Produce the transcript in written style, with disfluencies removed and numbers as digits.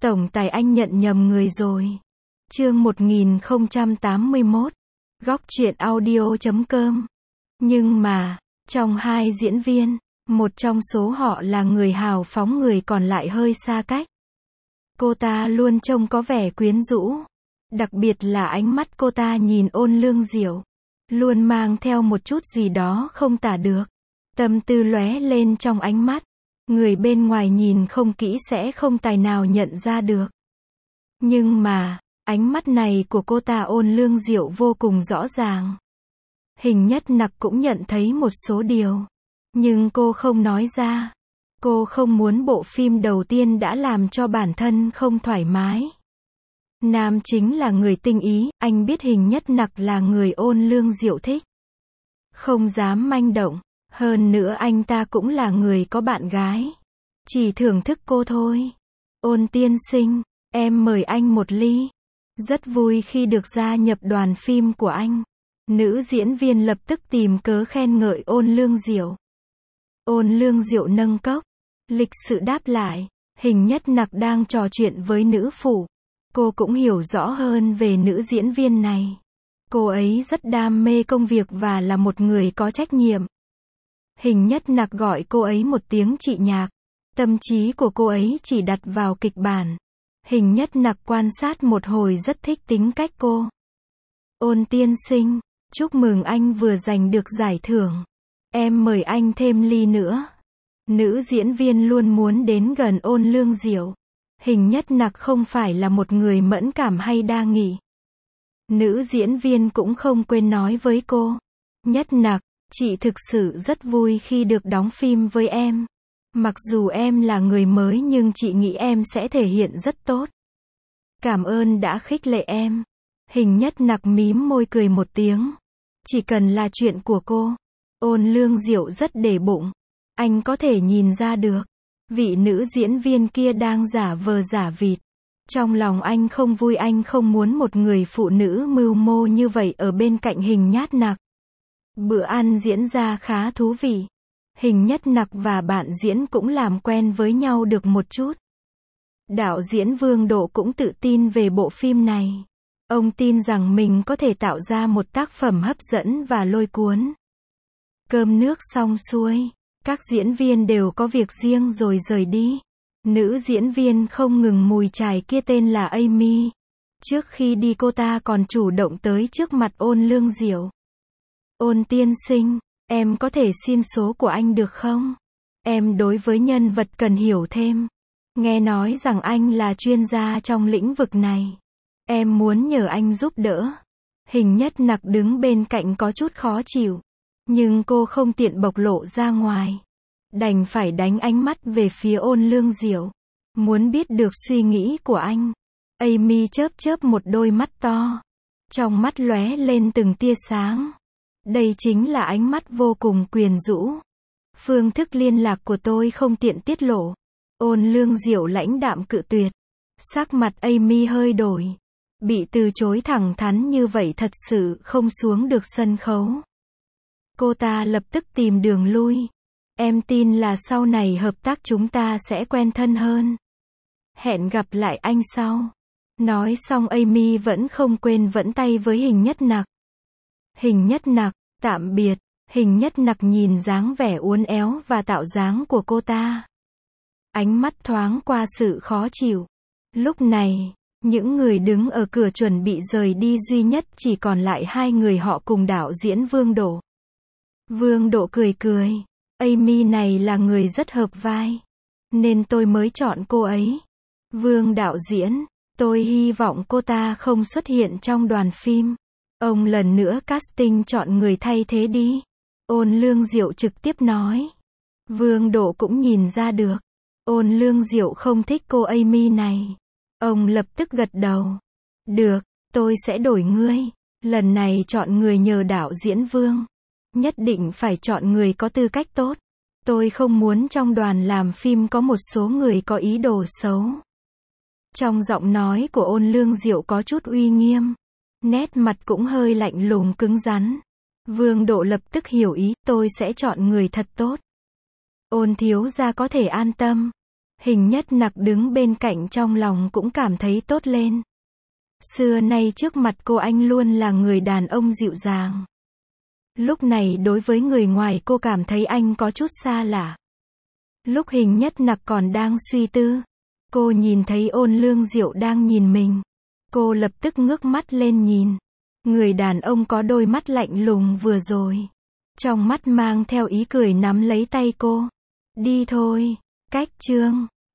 Tổng tài anh nhận nhầm người rồi. Chương 1081. Góc truyện audio.com. Nhưng mà, trong hai diễn viên, một trong số họ là người hào phóng, người còn lại hơi xa cách. Cô ta luôn trông có vẻ quyến rũ. Đặc biệt là ánh mắt cô ta nhìn Ôn Lương Diệu, luôn mang theo một chút gì đó không tả được. Tâm tư lóe lên trong ánh mắt. Người bên ngoài nhìn không kỹ sẽ không tài nào nhận ra được. Nhưng mà, ánh mắt này của cô ta Ôn Lương Diệu vô cùng rõ ràng. Hình Nhất Nặc cũng nhận thấy một số điều. Nhưng cô không nói ra. Cô không muốn bộ phim đầu tiên đã làm cho bản thân không thoải mái. Nam chính là người tinh ý, anh biết Hình Nhất Nặc là người Ôn Lương Diệu thích. Không dám manh động. Hơn nữa anh ta cũng là người có bạn gái. Chỉ thưởng thức cô thôi. Ôn tiên sinh, em mời anh một ly. Rất vui khi được gia nhập đoàn phim của anh. Nữ diễn viên lập tức tìm cớ khen ngợi Ôn Lương Diệu. Ôn Lương Diệu nâng cốc, lịch sự đáp lại. Hình Nhất Nặc đang trò chuyện với nữ phụ. Cô cũng hiểu rõ hơn về nữ diễn viên này. Cô ấy rất đam mê công việc và là một người có trách nhiệm. Hình Nhất Nặc gọi cô ấy một tiếng chị Nhạc. Tâm trí của cô ấy chỉ đặt vào kịch bản. Hình Nhất Nặc quan sát một hồi rất thích tính cách cô. Ôn tiên sinh, chúc mừng anh vừa giành được giải thưởng. Em mời anh thêm ly nữa. Nữ diễn viên luôn muốn đến gần Ôn Lương Diệu. Hình Nhất Nặc không phải là một người mẫn cảm hay đa nghị. Nữ diễn viên cũng không quên nói với cô. Nhất Nặc, chị thực sự rất vui khi được đóng phim với em. Mặc dù em là người mới nhưng chị nghĩ em sẽ thể hiện rất tốt. Cảm ơn đã khích lệ em. Hình Nhất Nặc mím môi cười một tiếng. Chỉ cần là chuyện của cô. Ôn Lương Diệu rất để bụng. Anh có thể nhìn ra được. Vị nữ diễn viên kia đang giả vờ giả vịt. Trong lòng anh không vui, anh không muốn một người phụ nữ mưu mô như vậy ở bên cạnh Hình Nhất Nặc. Bữa ăn diễn ra khá thú vị. Hình Nhất Nặc và bạn diễn cũng làm quen với nhau được một chút. Đạo diễn Vương Độ cũng tự tin về bộ phim này. Ông tin rằng mình có thể tạo ra một tác phẩm hấp dẫn và lôi cuốn. Cơm nước xong xuôi, các diễn viên đều có việc riêng rồi rời đi. Nữ diễn viên không ngừng mùi chài kia tên là Amy. Trước khi đi cô ta còn chủ động tới trước mặt Ôn Lương Diệu. Ôn tiên sinh, em có thể xin số của anh được không? Em đối với nhân vật cần hiểu thêm. Nghe nói rằng anh là chuyên gia trong lĩnh vực này. Em muốn nhờ anh giúp đỡ. Hình Nhất Nặc đứng bên cạnh có chút khó chịu. Nhưng cô không tiện bộc lộ ra ngoài. Đành phải đánh ánh mắt về phía Ôn Lương Diệu. Muốn biết được suy nghĩ của anh. Amy chớp chớp một đôi mắt to. Trong mắt lóe lên từng tia sáng. Đây chính là ánh mắt vô cùng quyến rũ. Phương thức liên lạc của tôi không tiện tiết lộ. Ôn Lương Diệu lãnh đạm cự tuyệt. Sắc mặt Amy hơi đổi. Bị từ chối thẳng thắn như vậy thật sự không xuống được sân khấu. Cô ta lập tức tìm đường lui. Em tin là sau này hợp tác chúng ta sẽ quen thân hơn. Hẹn gặp lại anh sau. Nói xong Amy vẫn không quên vẫy tay với Hình Nhất Nặc. Hình Nhất Nặc, tạm biệt. Hình Nhất Nặc nhìn dáng vẻ uốn éo và tạo dáng của cô ta. Ánh mắt thoáng qua sự khó chịu. Lúc này, những người đứng ở cửa chuẩn bị rời đi duy nhất chỉ còn lại hai người họ cùng đạo diễn Vương Độ. Vương Độ cười cười. Amy này là người rất hợp vai. Nên tôi mới chọn cô ấy. Vương đạo diễn, tôi hy vọng cô ta không xuất hiện trong đoàn phim. Ông lần nữa casting chọn người thay thế đi. Ôn Lương Diệu trực tiếp nói. Vương Độ cũng nhìn ra được. Ôn Lương Diệu không thích cô Amy này. Ông lập tức gật đầu. Được, tôi sẽ đổi ngươi. Lần này chọn người nhờ đạo diễn Vương. Nhất định phải chọn người có tư cách tốt. Tôi không muốn trong đoàn làm phim có một số người có ý đồ xấu. Trong giọng nói của Ôn Lương Diệu có chút uy nghiêm. Nét mặt cũng hơi lạnh lùng cứng rắn. Vương Độ lập tức hiểu ý, tôi sẽ chọn người thật tốt. Ôn thiếu gia có thể an tâm. Hình Nhất Nặc đứng bên cạnh trong lòng cũng cảm thấy tốt lên. Xưa nay trước mặt cô anh luôn là người đàn ông dịu dàng. Lúc này đối với người ngoài cô cảm thấy anh có chút xa lạ. Lúc Hình Nhất Nặc còn đang suy tư, cô nhìn thấy Ôn Lương Diệu đang nhìn mình. Cô lập tức ngước mắt lên nhìn. Người đàn ông có đôi mắt lạnh lùng vừa rồi. Trong mắt mang theo ý cười nắm lấy tay cô. Đi thôi, cách chương.